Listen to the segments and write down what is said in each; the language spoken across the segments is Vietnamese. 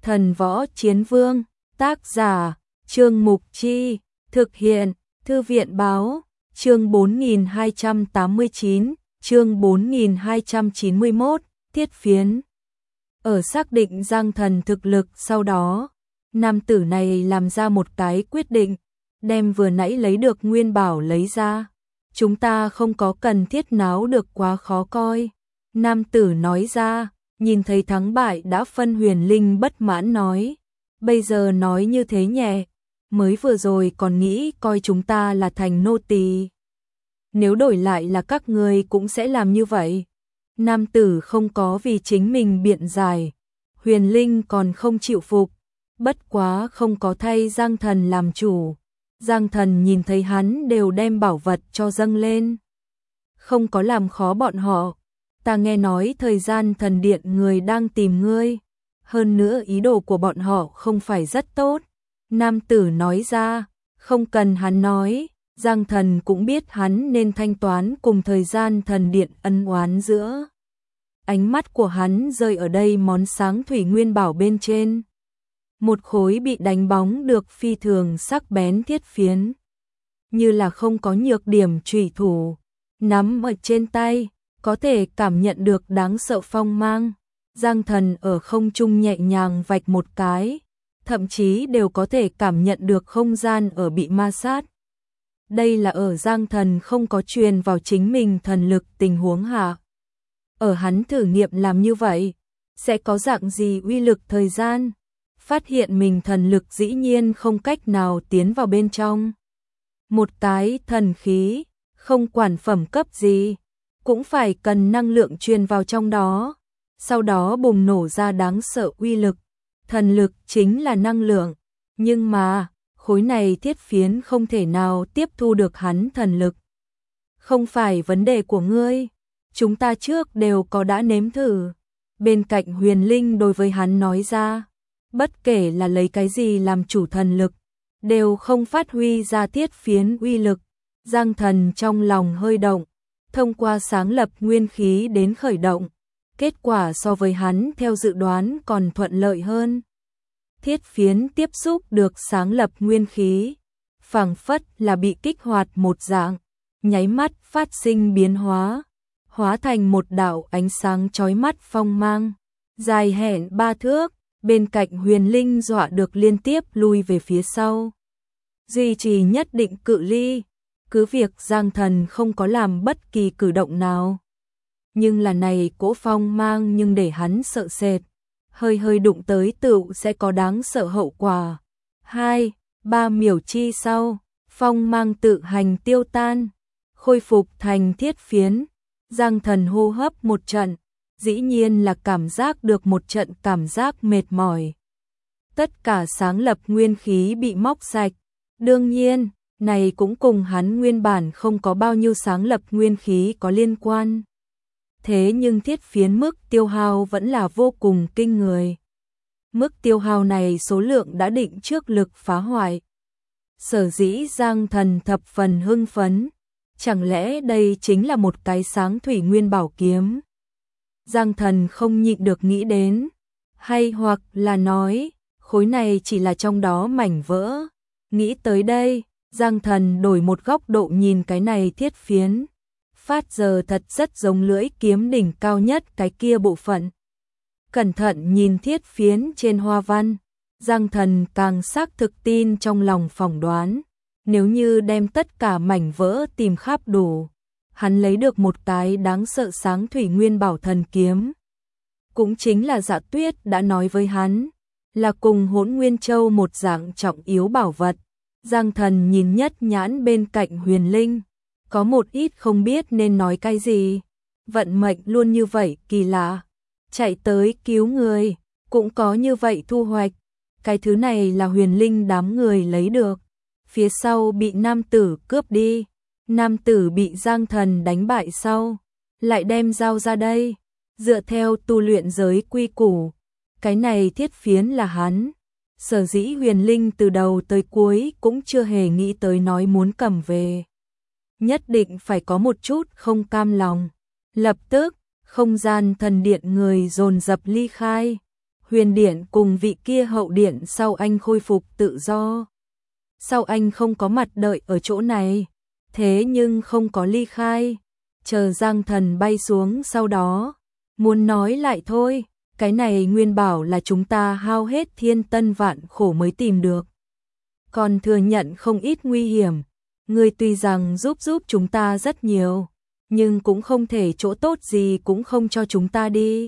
Thần Võ Chiến Vương, tác giả, Trương Mục Chi, thực hiện, Thư viện Báo, chương 4289, chương 4291, Thiết Phiến. Ở xác định Giang Thần thực lực sau đó, nam tử này làm ra một cái quyết định, đem vừa nãy lấy được nguyên bảo lấy ra. Chúng ta không có cần thiết náo được quá khó coi. Nam tử nói ra, nhìn thấy thắng bại đã phân. Huyền Linh bất mãn nói, bây giờ nói như thế nhẹ, mới vừa rồi còn nghĩ coi chúng ta là thành nô tỳ. Nếu đổi lại là các ngươi cũng sẽ làm như vậy. Nam tử không có vì chính mình biện giải. Huyền Linh còn không chịu phục, bất quá không có thay Giang Thần làm chủ. Giang Thần nhìn thấy hắn đều đem bảo vật cho dâng lên, không có làm khó bọn họ. Ta nghe nói thời gian thần điện người đang tìm ngươi, hơn nữa ý đồ của bọn họ không phải rất tốt. Nam tử nói ra, không cần hắn nói, Giang Thần cũng biết hắn nên thanh toán cùng thời gian thần điện ân oán giữa. Ánh mắt của hắn rơi ở đây món sáng thủy nguyên bảo bên trên. Một khối bị đánh bóng được phi thường sắc bén thiết phiến, như là không có nhược điểm chủy thủ, nắm ở trên tay, có thể cảm nhận được đáng sợ phong mang. Giang Thần ở không trung nhẹ nhàng vạch một cái, thậm chí đều có thể cảm nhận được không gian ở bị ma sát. Đây là ở Giang Thần không có truyền vào chính mình thần lực tình huống hạ. Ở hắn thử nghiệm làm như vậy, sẽ có dạng gì uy lực thời gian? Phát hiện mình thần lực dĩ nhiên không cách nào tiến vào bên trong. Một cái thần khí, không quản phẩm cấp gì, cũng phải cần năng lượng truyền vào trong đó, sau đó bùng nổ ra đáng sợ uy lực. Thần lực chính là năng lượng, nhưng mà, khối này thiết phiến không thể nào tiếp thu được hắn thần lực. Không phải vấn đề của ngươi, chúng ta trước đều có đã nếm thử. Bên cạnh Huyền Linh đối với hắn nói ra, bất kể là lấy cái gì làm chủ thần lực, đều không phát huy ra thiết phiến uy lực. Giang Thần trong lòng hơi động, thông qua sáng lập nguyên khí đến khởi động. Kết quả so với hắn theo dự đoán còn thuận lợi hơn. Thiết phiến tiếp xúc được sáng lập nguyên khí, phảng phất là bị kích hoạt một dạng, nháy mắt phát sinh biến hóa, hóa thành một đạo ánh sáng chói mắt phong mang, dài hẹn 3 thước. Bên cạnh Huyền Linh dọa được liên tiếp lui về phía sau, duy trì nhất định cự ly, cứ việc Giang Thần không có làm bất kỳ cử động nào. Nhưng là này cỗ phong mang nhưng để hắn sợ sệt, hơi đụng tới tựu sẽ có đáng sợ hậu quả. 2-3 miểu chi sau, phong mang tự hành tiêu tan, khôi phục thành thiết phiến. Giang Thần hô hấp một trận, dĩ nhiên là cảm giác được một trận cảm giác mệt mỏi. Tất cả sáng lập nguyên khí bị móc sạch. Đương nhiên, này cũng cùng hắn nguyên bản không có bao nhiêu sáng lập nguyên khí có liên quan. Thế nhưng thiết phiến mức tiêu hao vẫn là vô cùng kinh người. Mức tiêu hao này số lượng đã định trước lực phá hoại. Sở dĩ Giang Thần thập phần hưng phấn. Chẳng lẽ đây chính là một cái sáng thủy nguyên bảo kiếm? Giang Thần không nhịn được nghĩ đến, hay hoặc là nói, khối này chỉ là trong đó mảnh vỡ. Nghĩ tới đây, Giang Thần đổi một góc độ nhìn cái này thiết phiến. Phát giờ thật rất giống lưỡi kiếm đỉnh cao nhất cái kia bộ phận. Cẩn thận nhìn thiết phiến trên hoa văn, Giang Thần càng xác thực tin trong lòng phỏng đoán. Nếu như đem tất cả mảnh vỡ tìm khắp đủ, hắn lấy được một cái đáng sợ sáng thủy nguyên bảo thần kiếm. Cũng chính là Dạ Tuyết đã nói với hắn, là cùng Hỗn Nguyên Châu một dạng trọng yếu bảo vật. Giang Thần nhìn nhất nhãn bên cạnh Huyền Linh, có một ít không biết nên nói cái gì. Vận mệnh luôn như vậy kỳ lạ, chạy tới cứu người, cũng có như vậy thu hoạch. Cái thứ này là Huyền Linh đám người lấy được, phía sau bị nam tử cướp đi. Nam tử bị Giang Thần đánh bại sau, lại đem giao ra đây. Dựa theo tu luyện giới quy củ, cái này thiết phiến là hắn. Sở dĩ Huyền Linh từ đầu tới cuối cũng chưa hề nghĩ tới nói muốn cầm về. Nhất định phải có một chút không cam lòng. Lập tức, không gian thần điện người dồn dập ly khai. Huyền Điện cùng vị kia Hậu Điện sau anh khôi phục tự do. Sao anh không có mặt đợi ở chỗ này, thế nhưng không có ly khai, chờ Giang Thần bay xuống sau đó, muốn nói lại thôi, cái này nguyên bảo là chúng ta hao hết thiên tân vạn khổ mới tìm được. Còn thừa nhận không ít nguy hiểm, người tuy rằng giúp chúng ta rất nhiều, nhưng cũng không thể chỗ tốt gì cũng không cho chúng ta đi.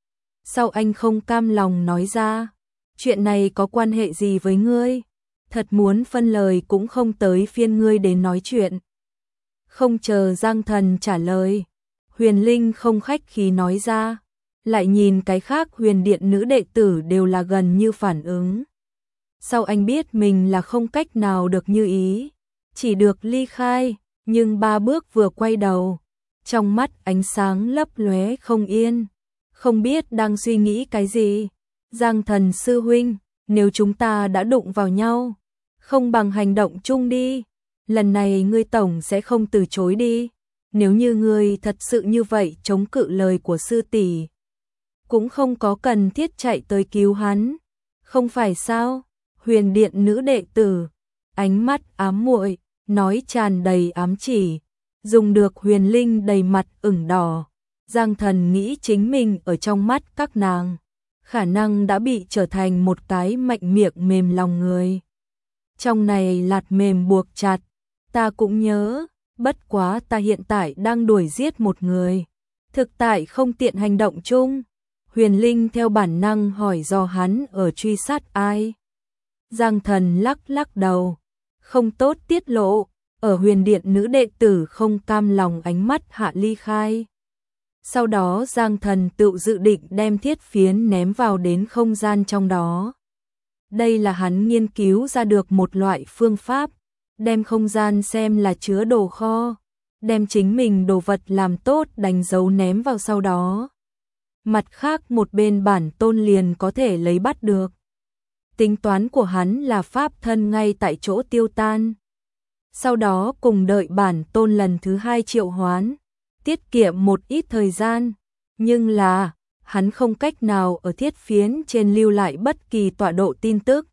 Sao anh không cam lòng nói ra, chuyện này có quan hệ gì với ngươi? Thật muốn phân lời cũng không tới phiên ngươi đến nói chuyện. Không chờ Giang Thần trả lời, Huyền Linh không khách khí nói ra, lại nhìn cái khác Huyền Điện nữ đệ tử đều là gần như phản ứng. Sao anh biết mình là không cách nào được như ý, chỉ được ly khai, nhưng 3 bước vừa quay đầu, trong mắt ánh sáng lấp lóe không yên, không biết đang suy nghĩ cái gì. Giang Thần sư huynh, nếu chúng ta đã đụng vào nhau, không bằng hành động chung đi, lần này ngươi tổng sẽ không từ chối đi, nếu như ngươi thật sự như vậy chống cự lời của sư tỷ, cũng không có cần thiết chạy tới cứu hắn, không phải sao? Huyền Điện nữ đệ tử, ánh mắt ám muội, nói tràn đầy ám chỉ, dùng được Huyền Linh đầy mặt ửng đỏ. Giang Thần nghĩ chính mình ở trong mắt các nàng, khả năng đã bị trở thành một cái mạnh miệng mềm lòng người. Trong này lạt mềm buộc chặt, ta cũng nhớ, bất quá ta hiện tại đang đuổi giết một người, thực tại không tiện hành động chung. Huyền Linh theo bản năng hỏi do hắn ở truy sát ai. Giang Thần lắc đầu, không tốt tiết lộ, ở Huyền Điện nữ đệ tử không cam lòng ánh mắt hạ ly khai. Sau đó Giang Thần tự dự định đem thiết phiến ném vào đến không gian trong đó. Đây là hắn nghiên cứu ra được một loại phương pháp, đem không gian xem là chứa đồ kho, đem chính mình đồ vật làm tốt đánh dấu ném vào sau đó. Mặt khác một bên bản tôn liền có thể lấy bắt được. Tính toán của hắn là pháp thân ngay tại chỗ tiêu tan. Sau đó cùng đợi bản tôn lần thứ 2 triệu hoán, tiết kiệm một ít thời gian, nhưng là hắn không cách nào ở thiết phiến trên lưu lại bất kỳ tọa độ tin tức.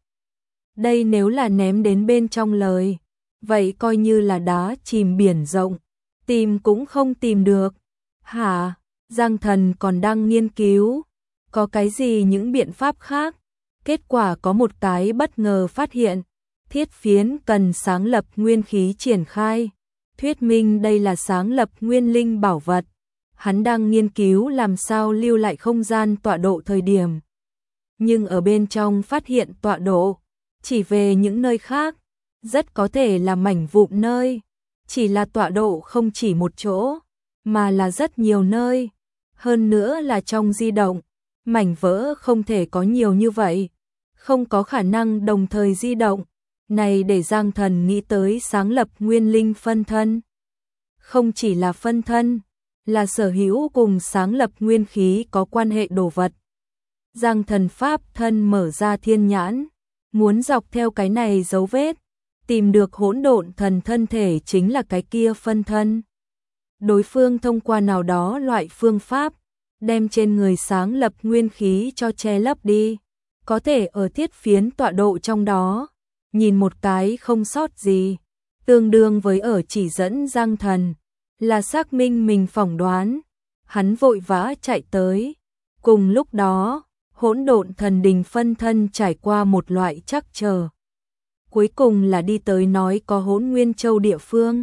Đây nếu là ném đến bên trong lời, vậy coi như là đá chìm biển rộng, tìm cũng không tìm được. Hả? Giang Thần còn đang nghiên cứu, có cái gì những biện pháp khác? Kết quả có một cái bất ngờ phát hiện, thiết phiến cần sáng lập nguyên khí triển khai, thuyết minh đây là sáng lập nguyên linh bảo vật. Hắn đang nghiên cứu làm sao lưu lại không gian tọa độ thời điểm. Nhưng ở bên trong phát hiện tọa độ, chỉ về những nơi khác, rất có thể là mảnh vụn nơi, chỉ là tọa độ không chỉ một chỗ, mà là rất nhiều nơi, hơn nữa là trong di động, mảnh vỡ không thể có nhiều như vậy, không có khả năng đồng thời di động, này để Giang Thần nghĩ tới sáng lập nguyên linh phân thân. Không chỉ là phân thân, là sở hữu cùng sáng lập nguyên khí có quan hệ đồ vật. Giang Thần pháp thân mở ra thiên nhãn, muốn dọc theo cái này dấu vết, tìm được hỗn độn thần thân thể chính là cái kia phân thân. Đối phương thông qua nào đó loại phương pháp, đem trên người sáng lập nguyên khí cho che lấp đi, có thể ở thiết phiến tọa độ trong đó, nhìn một cái không sót gì, tương đương với ở chỉ dẫn Giang Thần, là xác minh mình phỏng đoán. Hắn vội vã chạy tới, cùng lúc đó, hỗn độn thần đình phân thân trải qua một loại trắc trở. Cuối cùng là đi tới nói có Hỗn Nguyên Châu địa phương.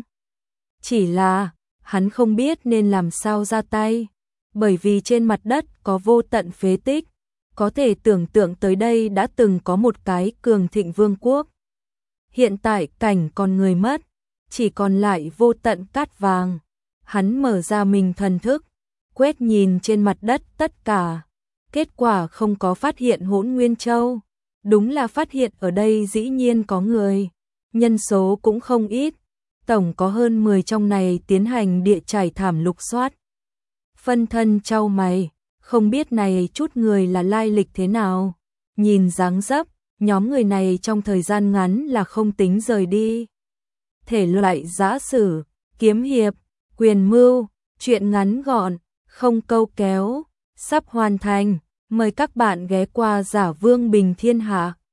Chỉ là, hắn không biết nên làm sao ra tay, bởi vì trên mặt đất có vô tận phế tích, có thể tưởng tượng tới đây đã từng có một cái cường thịnh vương quốc. Hiện tại cảnh con người mất, chỉ còn lại vô tận cát vàng. Hắn mở ra mình thần thức, quét nhìn trên mặt đất tất cả. Kết quả không có phát hiện Hỗn Nguyên Châu. Đúng là phát hiện ở đây dĩ nhiên có người. Nhân số cũng không ít. Tổng có hơn 10 trong này tiến hành địa trải thảm lục soát. Phân thân chau mày, không biết này chút người là lai lịch thế nào. Nhìn dáng dấp, nhóm người này trong thời gian ngắn là không tính rời đi. Thể loại giã sử, kiếm hiệp, quyền mưu, chuyện ngắn gọn, không câu kéo, sắp hoàn thành. Mời các bạn ghé qua Giả Vương Bình Thiên Hạ.